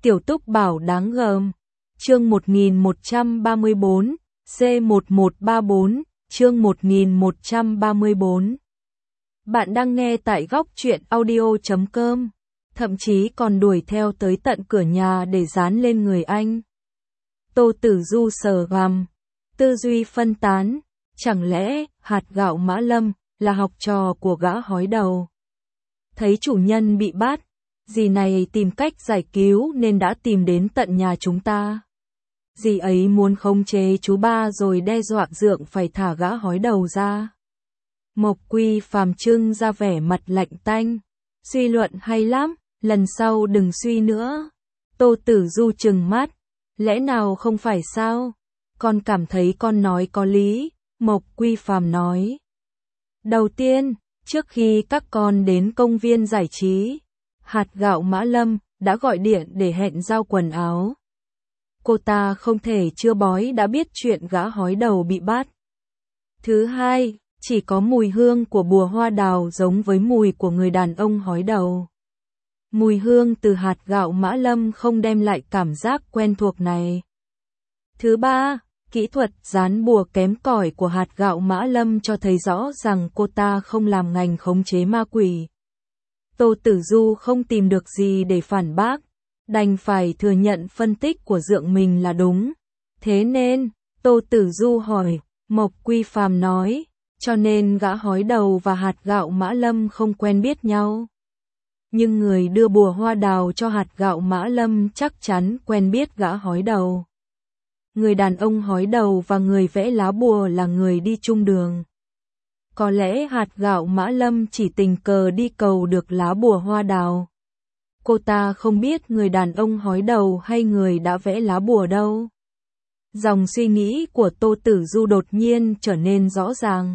Tiểu Túc Bảo đáng gờm. Chương 1134, C1134, chương 1134. Bạn đang nghe tại góc truyện audio.com, thậm chí còn đuổi theo tới tận cửa nhà để dán lên người anh. Tô Tử Du sờ gằm, tư duy phân tán, chẳng lẽ hạt gạo Mã Lâm là học trò của gã hói đầu. Thấy chủ nhân bị bắt, dì này tìm cách giải cứu nên đã tìm đến tận nhà chúng ta. Dì ấy muốn khống chế chú ba rồi đe dọa dượng phải thả gã hói đầu ra. Mộc Quy Phàm trưng ra vẻ mặt lạnh tanh. Suy luận hay lắm, lần sau đừng suy nữa. Tô Tử Du trừng mắt. Lẽ nào không phải sao? Con cảm thấy con nói có lý, Mộc Quy Phàm nói. Đầu tiên, trước khi các con đến công viên giải trí, hạt gạo Mã Lâm đã gọi điện để hẹn giao quần áo. Cô ta không thể chưa bói đã biết chuyện gã hói đầu bị bắt. Thứ hai, chỉ có mùi hương của bùa hoa đào giống với mùi của người đàn ông hói đầu. Mùi hương từ hạt gạo Mã Lâm không đem lại cảm giác quen thuộc này. Thứ ba, kỹ thuật dán bùa kém cỏi của hạt gạo Mã Lâm cho thấy rõ rằng cô ta không làm ngành khống chế ma quỷ. Tô Tử Du không tìm được gì để phản bác, đành phải thừa nhận phân tích của dượng mình là đúng. Thế nên, Tô Tử Du hỏi, Mộc Quy Phàm nói, cho nên gã hói đầu và hạt gạo Mã Lâm không quen biết nhau. Nhưng người đưa bùa hoa đào cho hạt gạo Mã Lâm chắc chắn quen biết gã hói đầu. Người đàn ông hói đầu và người vẽ lá bùa là người đi chung đường. Có lẽ hạt gạo Mã Lâm chỉ tình cờ đi cầu được lá bùa hoa đào. Cô ta không biết người đàn ông hói đầu hay người đã vẽ lá bùa đâu. Dòng suy nghĩ của Tô Tử Du đột nhiên trở nên rõ ràng.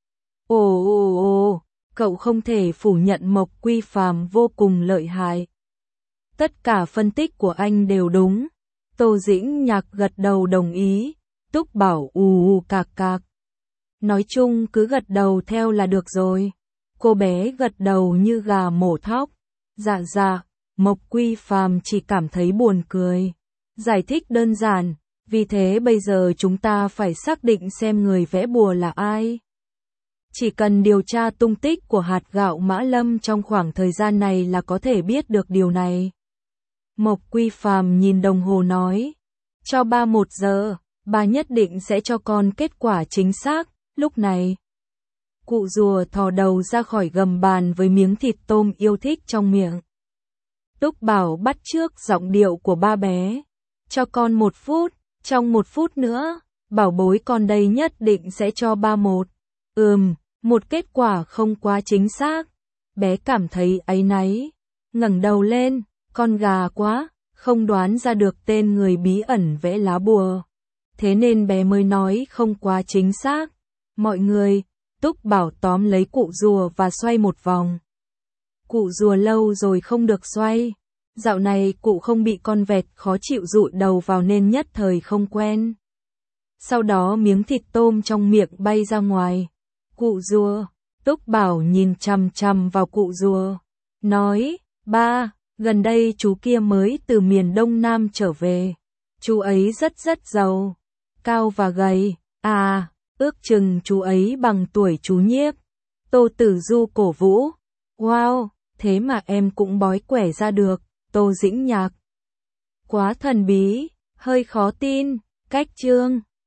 Ồ, cậu không thể phủ nhận Mộc Quy Phàm vô cùng lợi hại. Tất cả phân tích của anh đều đúng. Tô Dĩnh Nhạc gật đầu đồng ý. Túc Bảo cạc cạc. Nói chung cứ gật đầu theo là được rồi. Cô bé gật đầu như gà mổ thóc. Dạ, Mộc Quy Phàm chỉ cảm thấy buồn cười. Giải thích đơn giản, vì thế bây giờ chúng ta phải xác định xem người vẽ bùa là ai. Chỉ cần điều tra tung tích của hạt gạo Mã Lâm trong khoảng thời gian này là có thể biết được điều này. Mộc Quy Phàm nhìn đồng hồ nói, cho ba 1 giờ, ba nhất định sẽ cho con kết quả chính xác. Lúc này, cụ rùa thò đầu ra khỏi gầm bàn với miếng thịt tôm yêu thích trong miệng. Túc Bảo bắt chước giọng điệu của ba bé. Cho con 1 phút, trong 1 phút nữa, bảo bối con đây nhất định sẽ cho ba một kết quả không quá chính xác. Bé cảm thấy áy náy, ngẩng đầu lên, con gà quá, không đoán ra được tên người bí ẩn vẽ lá bùa. Thế nên bé mới nói không quá chính xác. Mọi người, Túc Bảo tóm lấy cụ rùa và xoay một vòng. Cụ rùa lâu rồi không được xoay. Dạo này cụ không bị con vẹt khó chịu dụi đầu vào nên nhất thời không quen. Sau đó miếng thịt tôm trong miệng bay ra ngoài. Cụ rùa, Túc Bảo nhìn chằm chằm vào cụ rùa. Nói, ba, gần đây chú kia mới từ miền Đông Nam trở về. Chú ấy rất giàu, cao và gầy. Ước chừng chú ấy bằng tuổi chú Nhiếp. Tô Tử Du cổ vũ. Wow, thế mà em cũng bói quẻ ra được. Tô Dĩnh Nhạc. Quá thần bí, hơi khó tin. Cách chương.